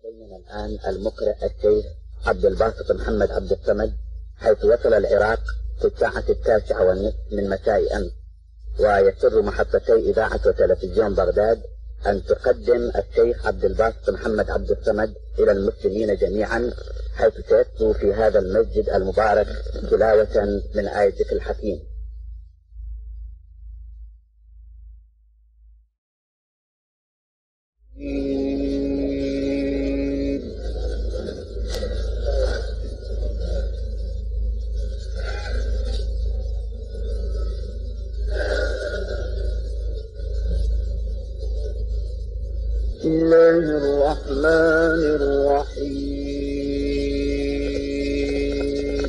بيننا الآن المقرئ الشيخ عبد الباسط محمد عبد الصمد، حيث وصل العراق في الساعة 9:30 من مساء أمس، ويسر محطتي إذاعة وتلفزيون بغداد أن تقدم الشيخ عبد الباسط محمد عبد الصمد إلى المسلمين جميعا، حيث سيتلو في هذا المسجد المبارك تلاوة من آية الحكيم. بسم الله الرحمن الرحيم.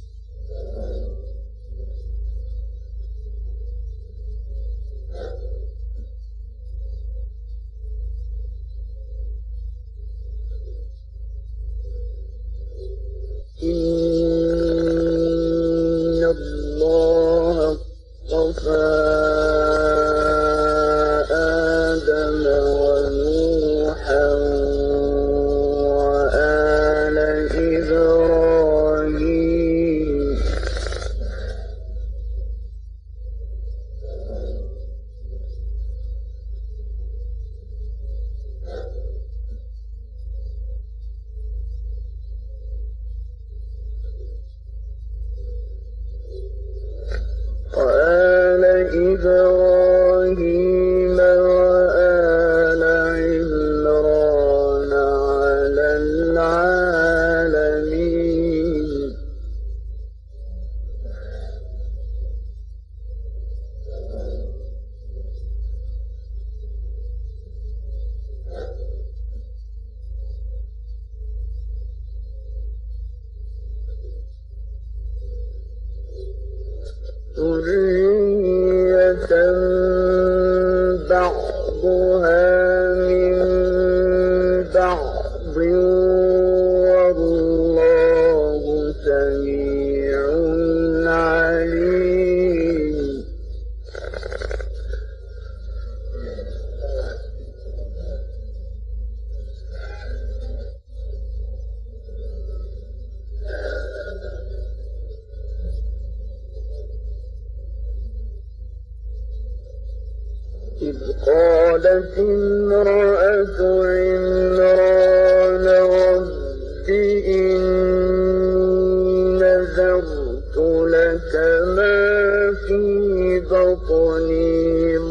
إن الله اصطفى آدم ونوحا وآل إبراهيم وآل عمران على العالمين. ذرية بعضها من بعض والله سميع عليم. إذ قالت امرأة عمران رب إني نذرت لك ما في بطني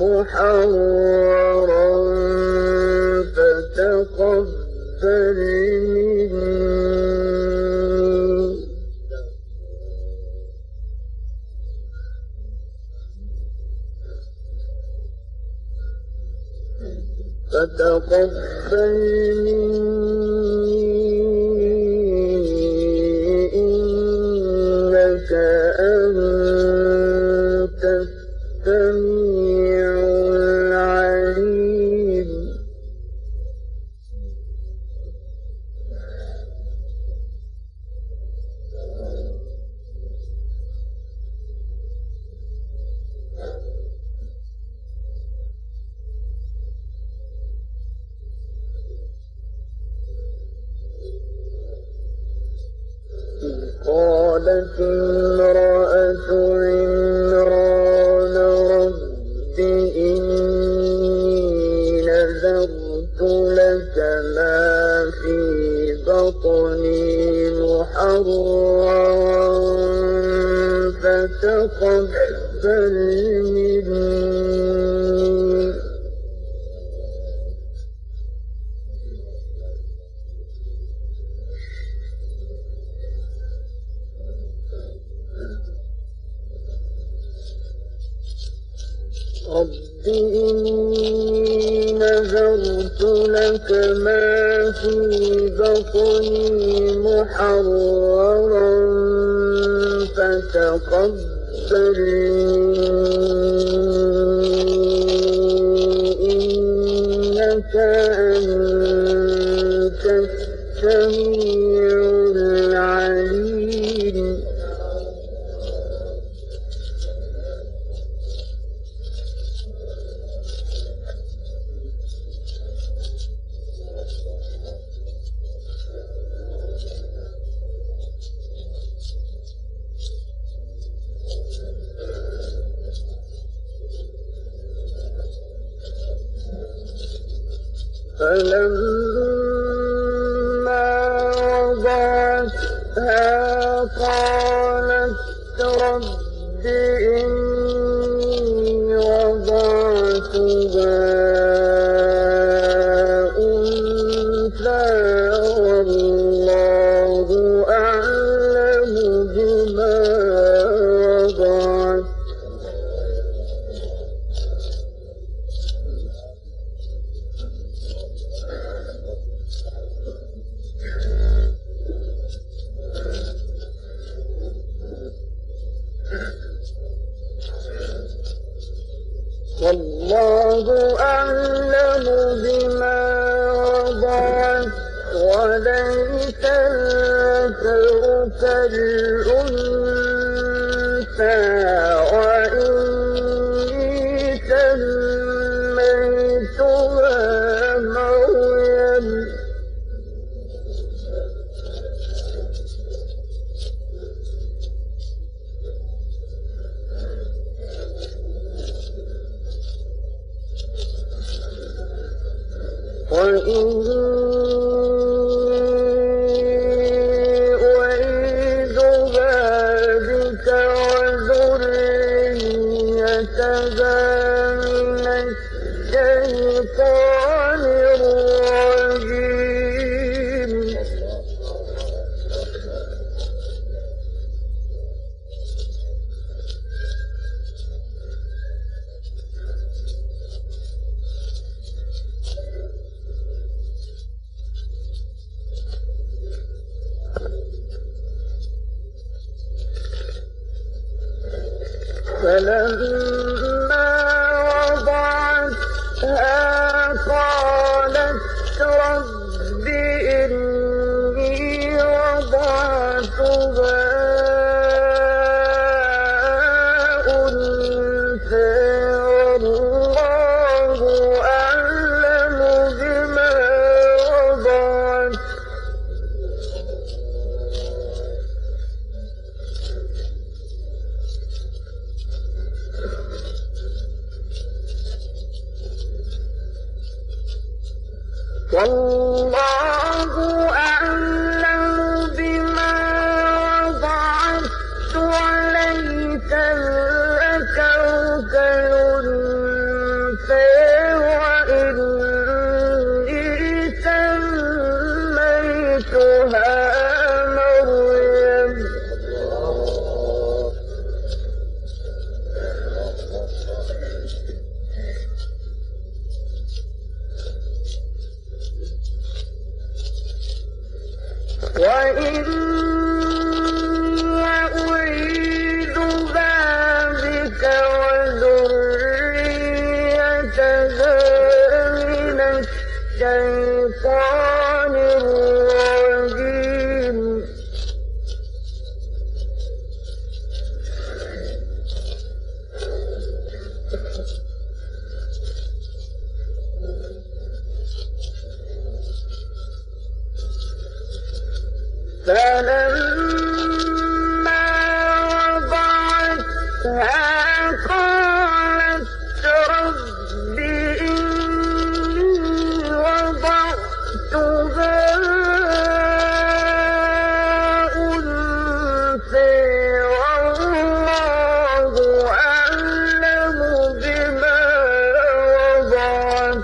محررا فتقبل مني. فتقبل مني إنك أنت السميع العليم. قالت امرأة عمران رب إني نذرت لك ما في بطني محررا فتقبل مني. رب إني نذرت لك ما في بطني محررا فتقبل مني إنك أنت السميع العليم. فلما وضعتها قالت رب إني وضعتها أنثى والله أعلم بما وضعت والله أعلم بما وضعت وليس الذكر كالأنثى وإني سميتها مريم وأعيذها بك وذريتها من الشيطان الرجيم فلما وضعتها قالت رب إني وضعتها أنثى والله أعلم بما وضعت والله أعلم بما وضعت وليس الذكر كالأنثى وإني سميتها مريم وإني أعيذها بك وذريتها من الشيطان الرجيم فلما وضعتها قالت رب إني وضعتها أنثى والله أعلم بما وضعت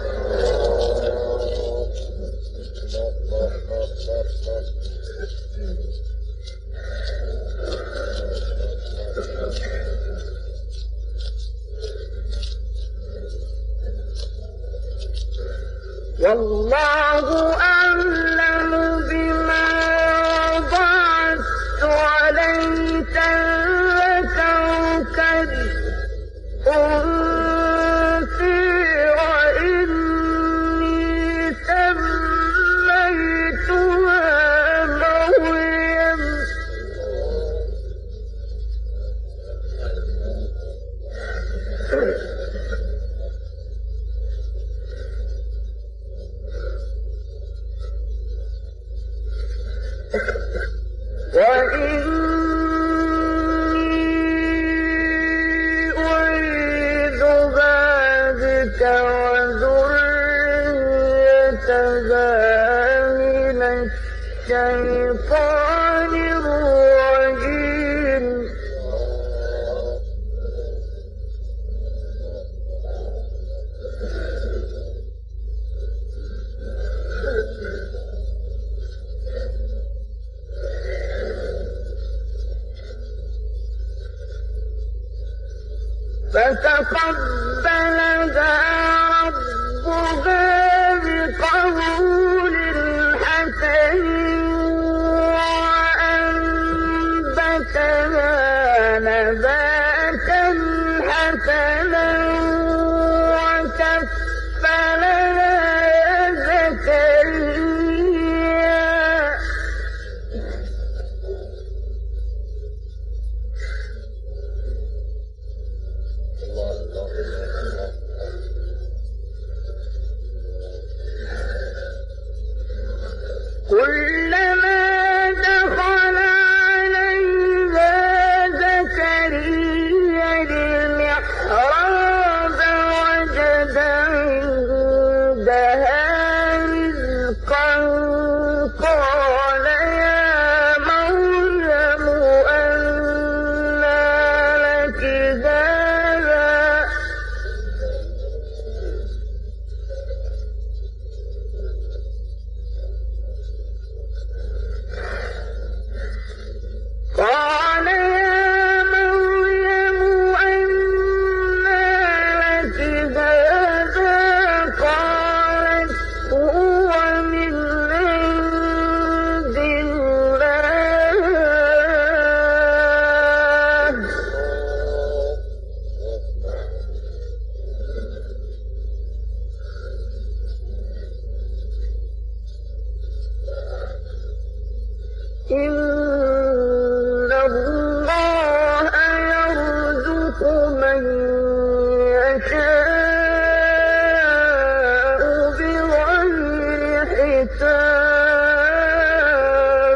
والله أعلم بما وضعت وليس الذكر كالأنثى وإني سميتها مريم وإني أعيذها بك وذريتها من الشيطان الرجيم. فتقبلها ربها بقبول حسن وأنبتها نباتا حسنا وكفلها زكريا كلما دخل عليها زكريا المحراب وجد عندها رزقا قال يا مريم أنى لك هذا قال يا مريم أنى لك هذا قالت هو من عند الله إن الله يرزق من يشاء بغير حساب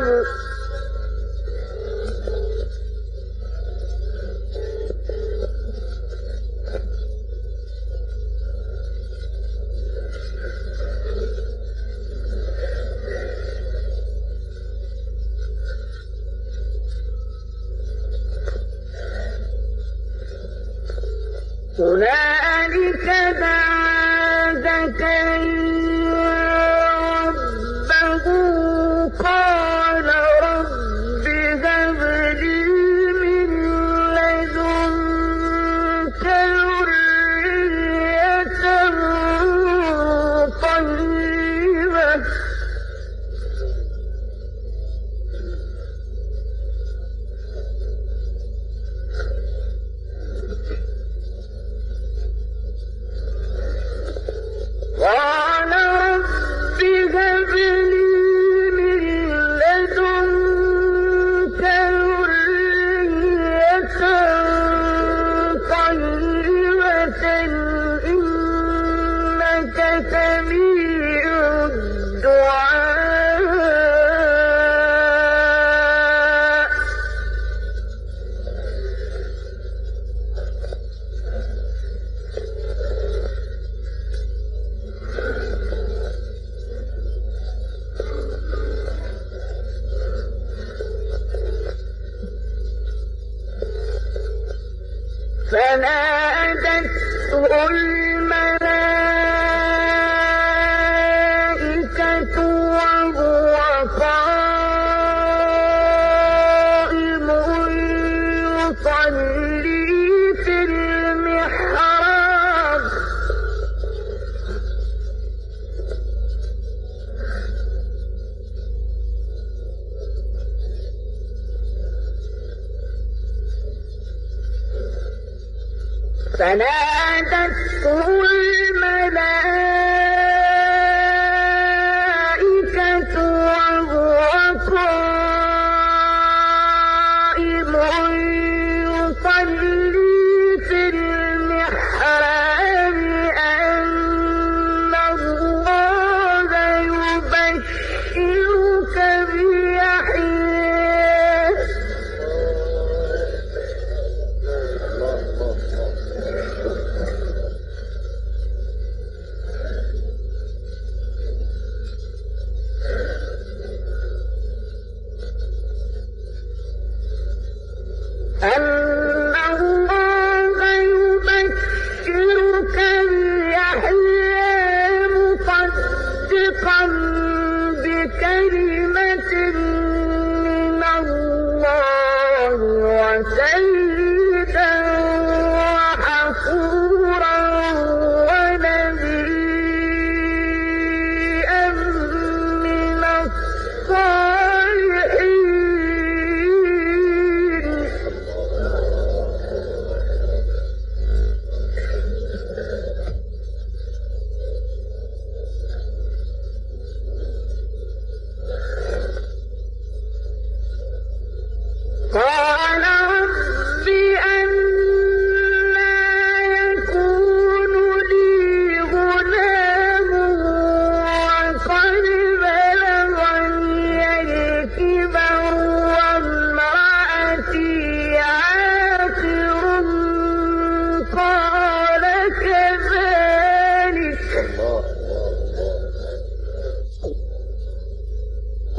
هنالك دعا زكريا ربه قال رب هب لي من لدنك ذرية طيبة قال رب هب لي من لدنك ذرية طيبة إنك سميع الدعاء فنادته الملائكة وهو قائم يصلي في المحراب فنادته الملائكة وهو قائم يصلي في المحراب أن الله يبشرك بيحيى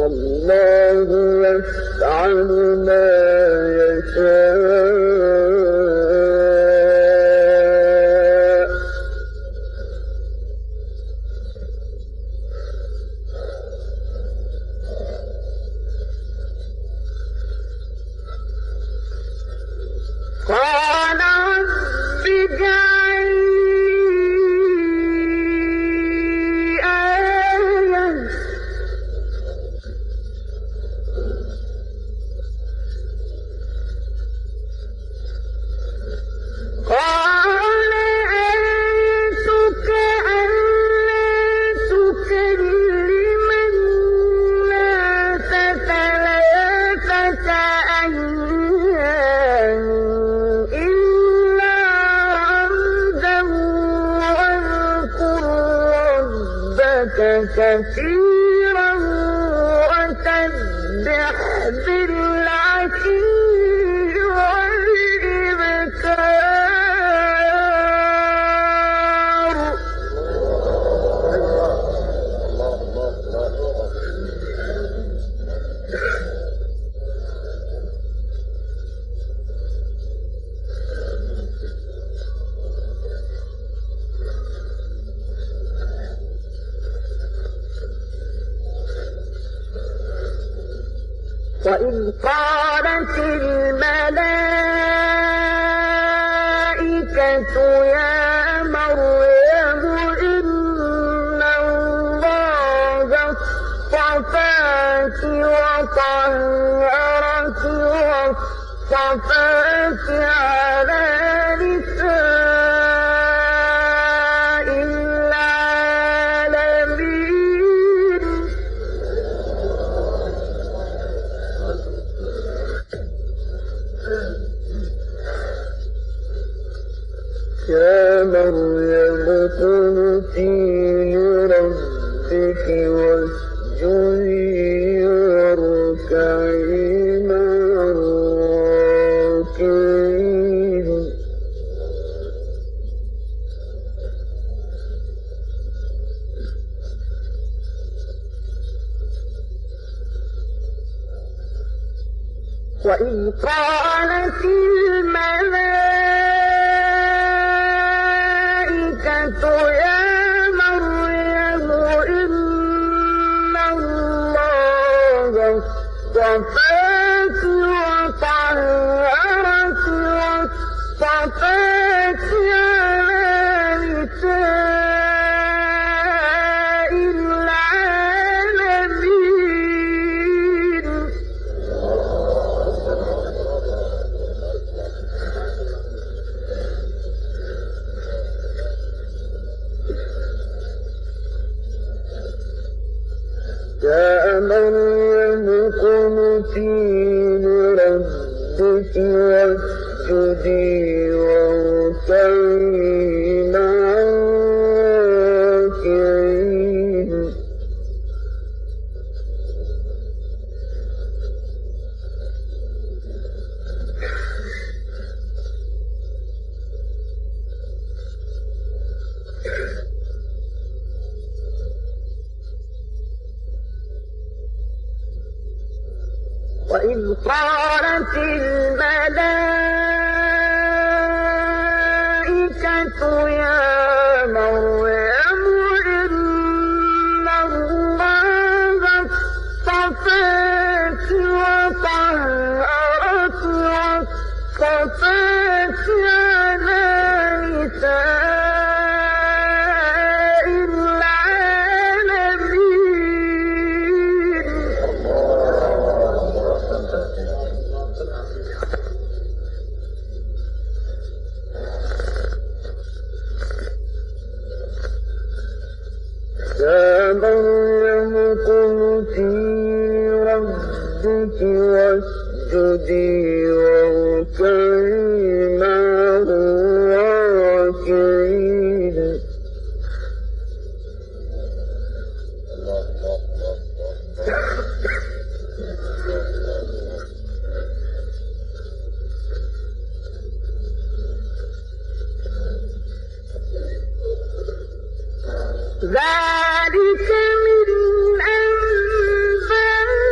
والله يفعل ما يشاء. قال رب اجعل لي آية قال آيتك ألا تكلم الناس ثلاثة أيام إلا رمزا واذكر ربك كثيرا وسبح بالعشي والإبكار. وإذ قالت الملائكة يا مريم إن الله اصطفاك وطهرك واصطفاك على نساء العالمين. يا مريم اقنتي لربك واسجدي واركعي مع الراكعين. وإذ قالت الملائكة يا مريم إن الله اصطفاك وطهرك واصطفاك على نساء العالمين. يا مريم اقنتي لربك واسجدي واركعي مع الراكعين. وإذ قالت الملائكة يا مريم إن الله اصطفاك وطهرك واصطفاك على نساء العالمين. يا مريم اقنتي لربك واسجدي واركعي مع الراكعين. ذلك من أنباء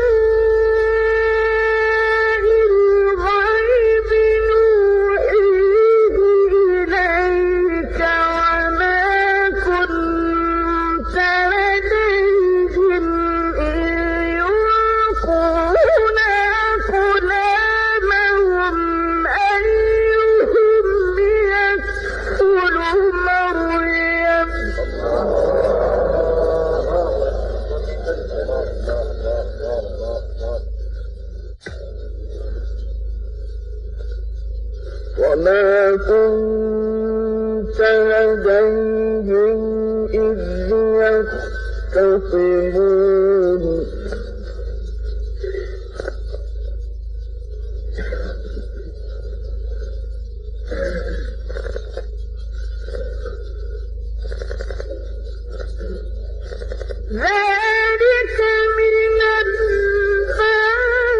كنت لديهم إذ يختصمون ذلك من أنباء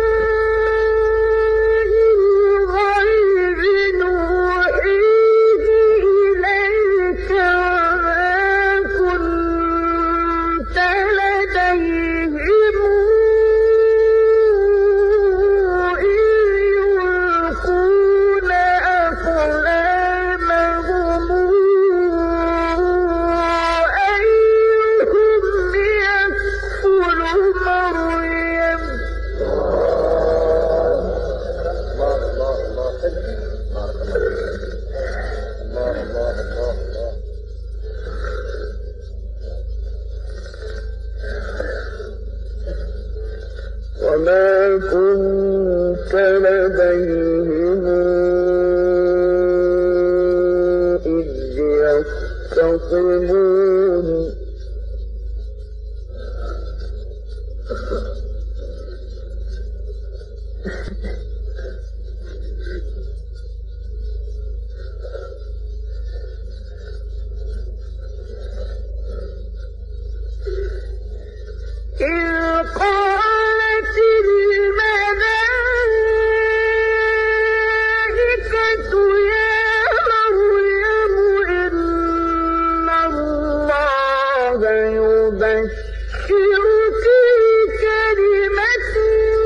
الغيب نوحيه إليك وما كنت لديهم إذ يلقون أقلامهم وما كنت لديهم إذ يختصمون إذ قالت الملائكة يا مريم إن الله يبشرك بكلمة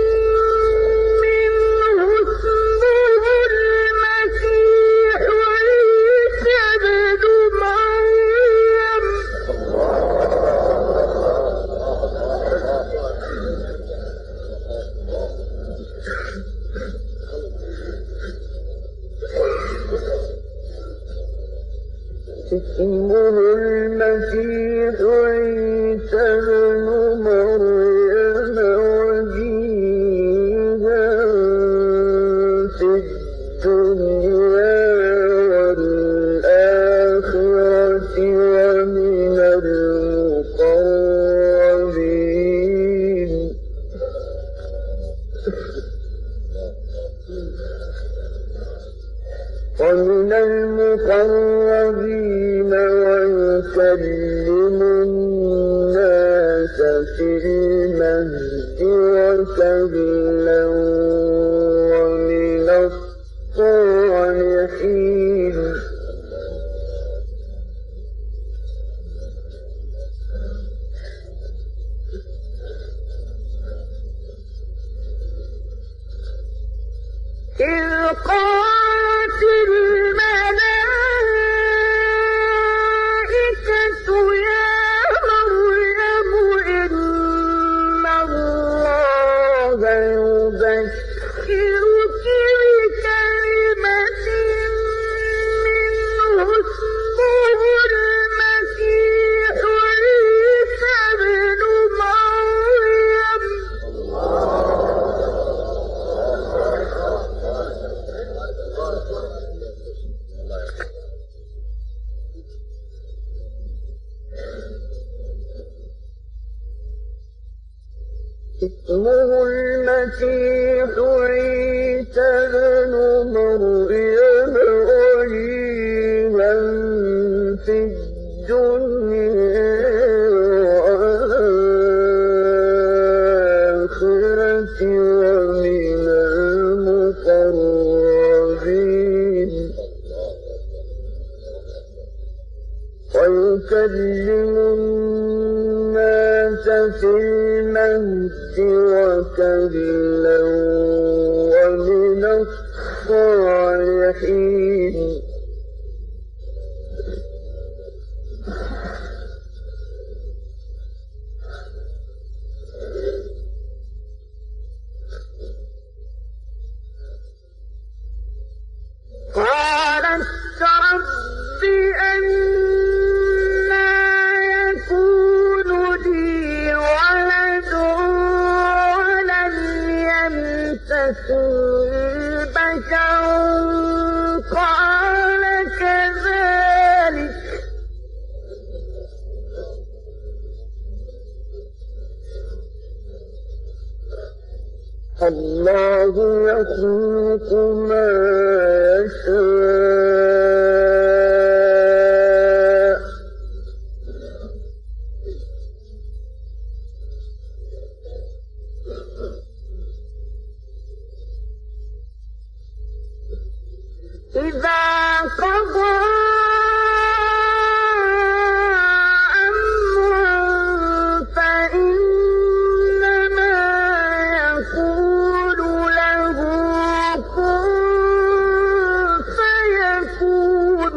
منه اسمه المسيح عيسى ابن مريم اسمه المسيح عيسى ابن مريم وجيها في الدنيا والآخرة ومن المقربين ويكلم الناس في المهد وكهلا ومن الصالحين إذ قالت الملائكة يا مريم إن الله يبشرك بكلمة منه اسمه المسيح عيسى ابن مريم اسمه المسيح عيسى ابن مريم وجيها في الدنيا والآخرة ومن المقربين ويكلم الناس في المهد وكهلا ومن الصالحين قالت رب أنى يكون لي ولد ولم يمسسني بشر قال الله يخلق ما يشاء إذا قضى أمرا فإنما يقول له كن فيكون.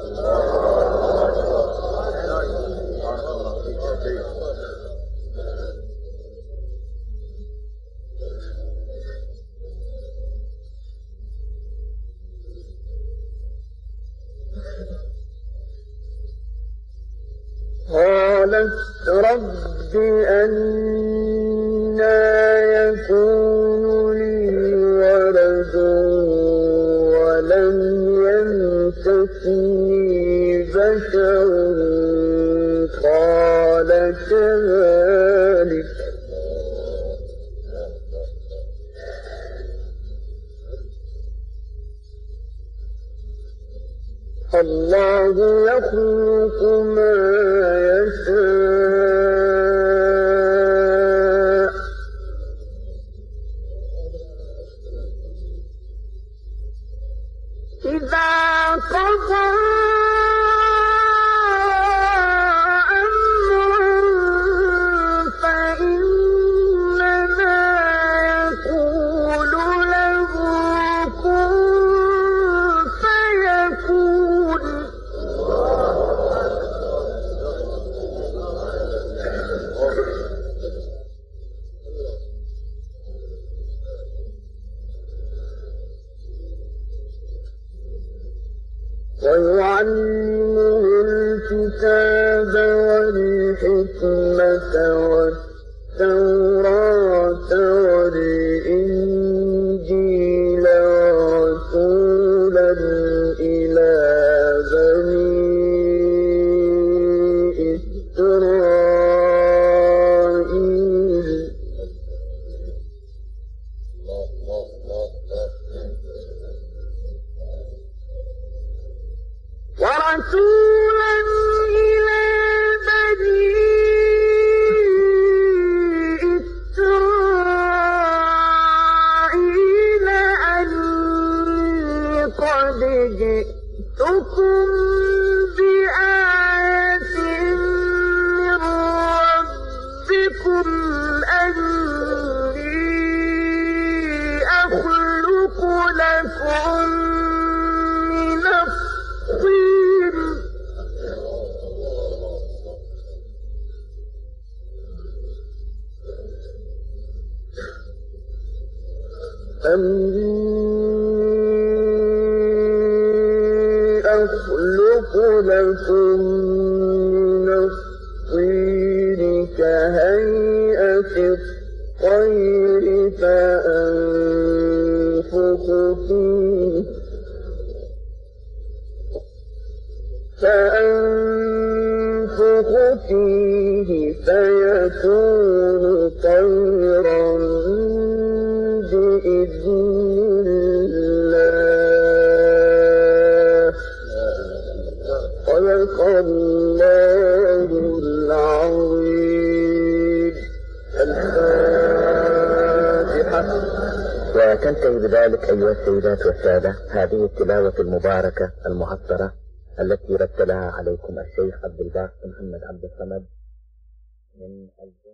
قالت رب أنى يكون لي ولد ولم يمسسني بشر قال كذلك الله يخلق ما يشاء إذا قضى أمرا فإنما يقول له كن فيكون. ويعلمه الكتاب والحكمة والتوراة والإنجيل ورسولا إلى بني إسرائيل ورسولا إلى بني إسرائيل أني قد جئتكم بآية من ربكم أني أخلق لكم من الطين أخلق لكم من الطين كهيئة الطير فأنفخ فيه فيكون طيرا بإذن الله. صدق الله العظيم. الفاتحة. وتنتهي بذلك أيها السيدات والسادة هذه التلاوة المباركة المعطرة التي رتلها عليكم الشيخ عبد الباسط محمد عبد الصمد من